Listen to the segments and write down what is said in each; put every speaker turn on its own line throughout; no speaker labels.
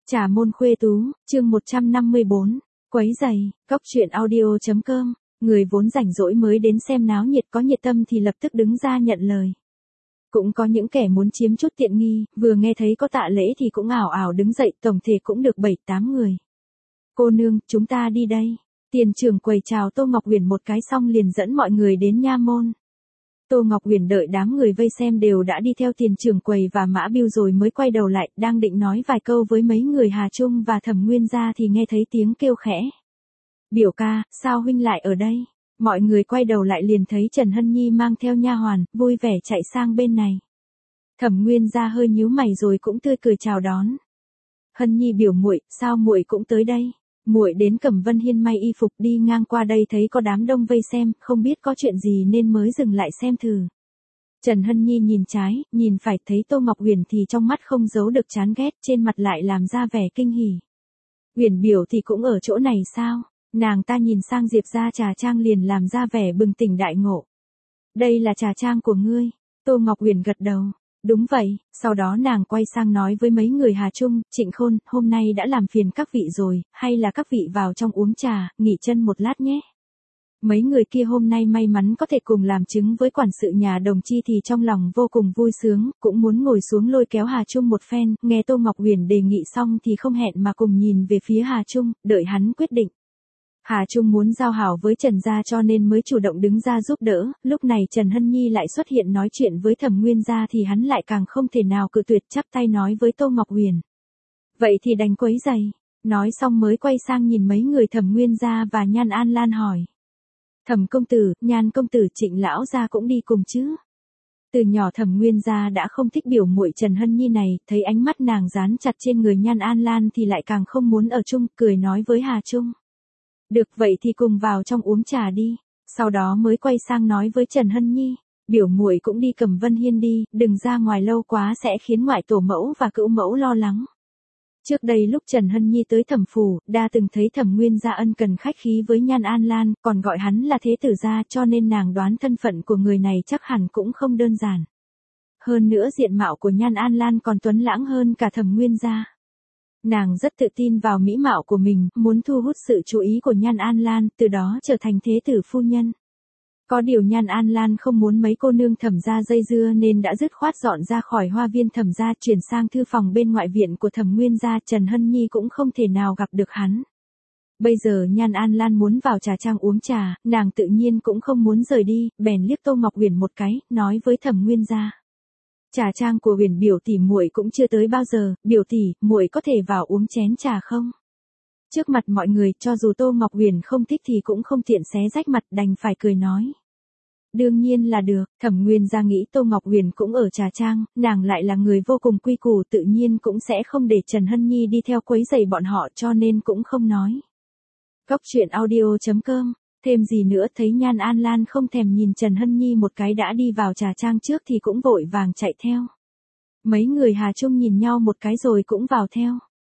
Trà môn khuê tú, chương 154, quấy giày, góc truyện audio.com, người vốn rảnh rỗi mới đến xem náo nhiệt có nhiệt tâm thì lập tức đứng ra nhận lời. Cũng có những kẻ muốn chiếm chút tiện nghi, vừa nghe thấy có tạ lễ thì cũng ảo ảo đứng dậy, tổng thể cũng được 7-8 người. Cô nương, chúng ta đi đây. Tiền trưởng quầy chào Tô Ngọc Uyển một cái xong liền dẫn mọi người đến nha môn. Tô Ngọc Uyển đợi đám người vây xem đều đã đi theo tiền trưởng quầy và Mã Biêu rồi mới quay đầu lại, đang định nói vài câu với mấy người Hà Trung và Thẩm Nguyên gia thì nghe thấy tiếng kêu khẽ. Biểu ca, sao huynh lại ở đây? Mọi người quay đầu lại liền thấy Trần Hân Nhi mang theo nha hoàn, vui vẻ chạy sang bên này. Thẩm Nguyên gia hơi nhíu mày rồi cũng tươi cười chào đón. Hân Nhi biểu muội, sao muội cũng tới đây? Muội đến Cẩm Vân Hiên may y phục đi ngang qua đây thấy có đám đông vây xem, không biết có chuyện gì nên mới dừng lại xem thử. Trần Hân Nhi nhìn trái, nhìn phải thấy Tô Ngọc Uyển thì trong mắt không giấu được chán ghét, trên mặt lại làm ra vẻ kinh hỉ. Uyển biểu thì cũng ở chỗ này sao? Nàng ta nhìn sang Diệp gia trà trang liền làm ra vẻ bừng tỉnh đại ngộ. Đây là trà trang của ngươi. Tô Ngọc Uyển gật đầu. Đúng vậy, sau đó nàng quay sang nói với mấy người Hà Trung, Trịnh Khôn, hôm nay đã làm phiền các vị rồi, hay là các vị vào trong uống trà, nghỉ chân một lát nhé. Mấy người kia hôm nay may mắn có thể cùng làm chứng với quản sự nhà Đồng Chi thì trong lòng vô cùng vui sướng, cũng muốn ngồi xuống lôi kéo Hà Trung một phen, nghe Tô Ngọc Uyển đề nghị xong thì không hẹn mà cùng nhìn về phía Hà Trung, đợi hắn quyết định. Hà Trung muốn giao hảo với Trần gia cho nên mới chủ động đứng ra giúp đỡ, lúc này Trần Hân Nhi lại xuất hiện nói chuyện với Thẩm Nguyên gia thì hắn lại càng không thể nào cự tuyệt, chắp tay nói với Tô Ngọc Uyển. Vậy thì đành quấy giày, nói xong mới quay sang nhìn mấy người Thẩm Nguyên gia và Nhan An Lan hỏi. Thẩm công tử, Nhan công tử, Trịnh lão gia cũng đi cùng chứ? Từ nhỏ Thẩm Nguyên gia đã không thích biểu muội Trần Hân Nhi này, thấy ánh mắt nàng dán chặt trên người Nhan An Lan thì lại càng không muốn ở chung, cười nói với Hà Trung. Được vậy thì cùng vào trong uống trà đi, sau đó mới quay sang nói với Trần Hân Nhi, biểu muội cũng đi Cẩm Vân Hiên đi, đừng ra ngoài lâu quá sẽ khiến ngoại tổ mẫu và cữu mẫu lo lắng. Trước đây lúc Trần Hân Nhi tới Thẩm phủ, đã từng thấy Thẩm Nguyên gia ân cần khách khí với Nhan An Lan, còn gọi hắn là thế tử gia cho nên nàng đoán thân phận của người này chắc hẳn cũng không đơn giản. Hơn nữa diện mạo của Nhan An Lan còn tuấn lãng hơn cả Thẩm Nguyên gia. Nàng rất tự tin vào mỹ mạo của mình, muốn thu hút sự chú ý của Nhan An Lan, từ đó trở thành thế tử phu nhân. Có điều Nhan An Lan không muốn mấy cô nương Thẩm gia dây dưa nên đã dứt khoát dọn ra khỏi hoa viên Thẩm gia, chuyển sang thư phòng bên ngoại viện của Thẩm Nguyên gia. Trần Hân Nhi cũng không thể nào gặp được hắn. Bây giờ Nhan An Lan muốn vào trà trang uống trà, nàng tự nhiên cũng không muốn rời đi, bèn liếc Tô Ngọc Uyển một cái, nói với Thẩm Nguyên gia. Trà trang của Uyển biểu tỷ muội cũng chưa tới bao giờ, biểu tỷ, muội có thể vào uống chén trà không? Trước mặt mọi người, cho dù Tô Ngọc Uyển không thích thì cũng không tiện xé rách mặt, đành phải cười nói. Đương nhiên là được, Thẩm Nguyên gia nghĩ Tô Ngọc Uyển cũng ở trà trang, nàng lại là người vô cùng quy củ tự nhiên cũng sẽ không để Trần Hân Nhi đi theo quấy rầy bọn họ cho nên cũng không nói. Góc truyện audio.com. Thêm gì nữa thấy Nhan An Lan không thèm nhìn Trần Hân Nhi một cái đã đi vào trà trang trước thì cũng vội vàng chạy theo. Mấy người Hà Trung nhìn nhau một cái rồi cũng vào theo.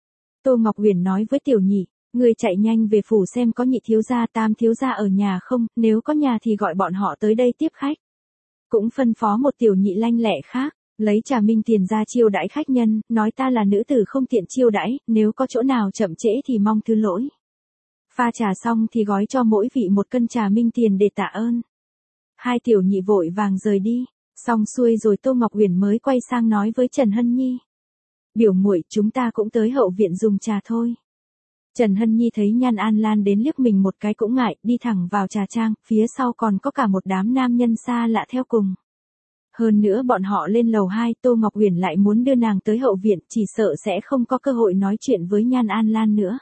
Tô Ngọc Uyển nói với Tiểu Nhị, người chạy nhanh về phủ xem có Nhị thiếu gia Tam thiếu gia ở nhà không, nếu có nhà thì gọi bọn họ tới đây tiếp khách. Cũng phân phó một Tiểu Nhị lanh lẹ khác, lấy trà minh tiền ra chiêu đãi khách nhân, nói ta là nữ tử không tiện chiêu đãi, nếu có chỗ nào chậm trễ thì mong thứ lỗi. Pha trà xong thì gói cho mỗi vị một cân trà minh tiền để tạ ơn. Hai Tiểu Nhị vội vàng rời đi, xong xuôi rồi Tô Ngọc Uyển mới quay sang nói với Trần Hân Nhi. Biểu muội, chúng ta cũng tới hậu viện dùng trà thôi. Trần Hân Nhi thấy Nhan An Lan đến liếc mình một cái cũng ngại, đi thẳng vào trà trang, phía sau còn có cả một đám nam nhân xa lạ theo cùng. Hơn nữa bọn họ lên lầu 2, Tô Ngọc Uyển lại muốn đưa nàng tới hậu viện, chỉ sợ sẽ không có cơ hội nói chuyện với Nhan An Lan nữa.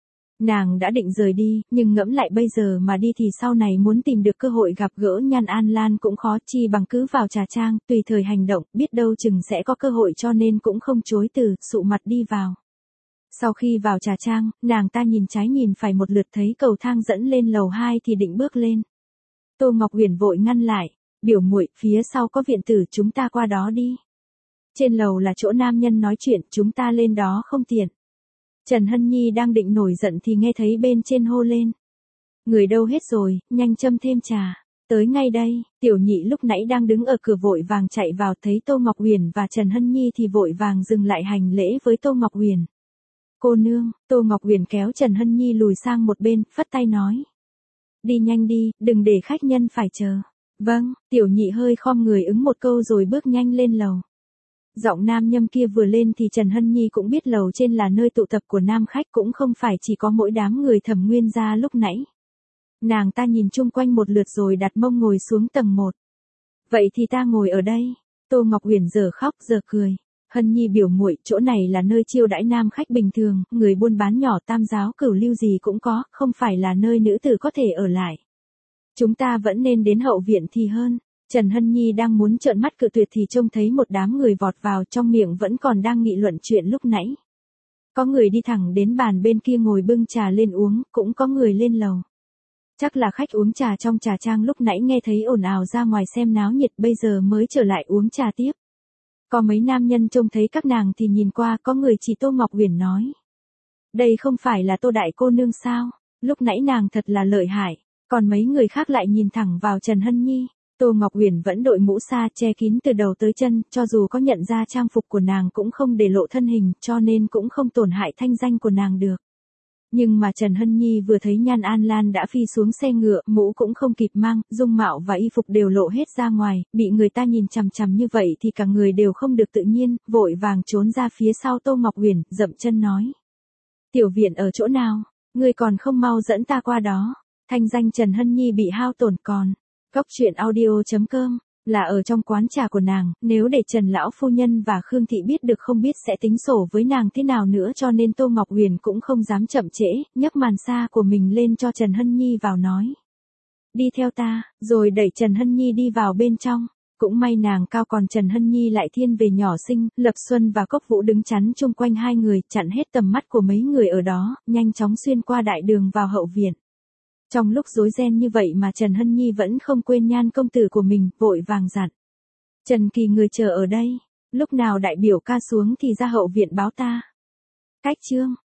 Nàng đã định rời đi, nhưng ngẫm lại bây giờ mà đi thì sau này muốn tìm được cơ hội gặp gỡ Nhan An Lan cũng khó, chi bằng cứ vào trà trang, tùy thời hành động, biết đâu chừng sẽ có cơ hội cho nên cũng không chối từ, sụ mặt đi vào. Sau khi vào trà trang, nàng ta nhìn trái nhìn phải một lượt thấy cầu thang dẫn lên lầu 2 thì định bước lên. Tô Ngọc Uyển vội ngăn lại, biểu muội, phía sau có viện tử chúng ta qua đó đi. Trên lầu là chỗ nam nhân nói chuyện, chúng ta lên đó không tiện. Trần Hân Nhi đang định nổi giận thì nghe thấy bên trên hô lên. Người đâu hết rồi, nhanh châm thêm trà. Tới ngay đây, Tiểu Nhị lúc nãy đang đứng ở cửa vội vàng chạy vào thấy Tô Ngọc Uyển và Trần Hân Nhi thì vội vàng dừng lại hành lễ với Tô Ngọc Uyển. Cô nương, Tô Ngọc Uyển kéo Trần Hân Nhi lùi sang một bên, phất tay nói. Đi nhanh đi, đừng để khách nhân phải chờ. Vâng, tiểu nhị hơi khom người ứng một câu rồi bước nhanh lên lầu. Giọng nam nhâm kia vừa lên thì Trần Hân Nhi cũng biết lầu trên là nơi tụ tập của nam khách, cũng không phải chỉ có mỗi đám người Thẩm Nguyên gia lúc nãy. Nàng ta nhìn chung quanh một lượt rồi đặt mông ngồi xuống tầng 1. Vậy thì ta ngồi ở đây. Tô Ngọc Uyển giờ khóc giờ cười. Hân Nhi biểu muội, chỗ này là nơi chiêu đãi nam khách bình thường, người buôn bán nhỏ tam giáo cửu lưu gì cũng có, không phải là nơi nữ tử có thể ở lại. Chúng ta vẫn nên đến hậu viện thì hơn. Trần Hân Nhi đang muốn trợn mắt cự tuyệt thì trông thấy một đám người vọt vào, trong miệng vẫn còn đang nghị luận chuyện lúc nãy. Có người đi thẳng đến bàn bên kia ngồi bưng trà lên uống, cũng có người lên lầu. Chắc là khách uống trà trong trà trang lúc nãy nghe thấy ồn ào ra ngoài xem náo nhiệt, bây giờ mới trở lại uống trà tiếp. Có mấy nam nhân trông thấy các nàng thì nhìn qua, có người chỉ Tô Ngọc Uyển nói. Đây không phải là Tô đại cô nương sao, lúc nãy nàng thật là lợi hại. Còn mấy người khác lại nhìn thẳng vào Trần Hân Nhi. Tô Ngọc Uyển vẫn đội mũ sa che kín từ đầu tới chân, cho dù có nhận ra trang phục của nàng cũng không để lộ thân hình, cho nên cũng không tổn hại thanh danh của nàng được. Nhưng mà Trần Hân Nhi vừa thấy Nhan An Lan đã phi xuống xe ngựa, mũ cũng không kịp mang, dung mạo và y phục đều lộ hết ra ngoài, bị người ta nhìn chằm chằm như vậy thì cả người đều không được tự nhiên, vội vàng trốn ra phía sau Tô Ngọc Uyển, dậm chân nói. Tiểu viện ở chỗ nào? Ngươi còn không mau dẫn ta qua đó. Thanh danh Trần Hân Nhi bị hao tổn còn. Góc truyện audio.com, là ở trong quán trà của nàng, nếu để Trần Lão Phu Nhân và Khương Thị biết được không biết sẽ tính sổ với nàng thế nào nữa, cho nên Tô Ngọc Uyển cũng không dám chậm trễ, nhấc màn sa của mình lên cho Trần Hân Nhi vào nói. Đi theo ta, rồi đẩy Trần Hân Nhi đi vào bên trong. Cũng may nàng cao còn Trần Hân Nhi lại thiên về nhỏ xinh, Lập Xuân và Cốc Vũ đứng chắn chung quanh hai người, chặn hết tầm mắt của mấy người ở đó, nhanh chóng xuyên qua đại đường vào hậu viện. Trong lúc rối ren như vậy mà Trần Hân Nhi vẫn không quên Nhan công tử của mình, vội vàng dặn. Trần Kỳ người chờ ở đây, lúc nào đại biểu ca xuống thì ra hậu viện báo ta. Cách chương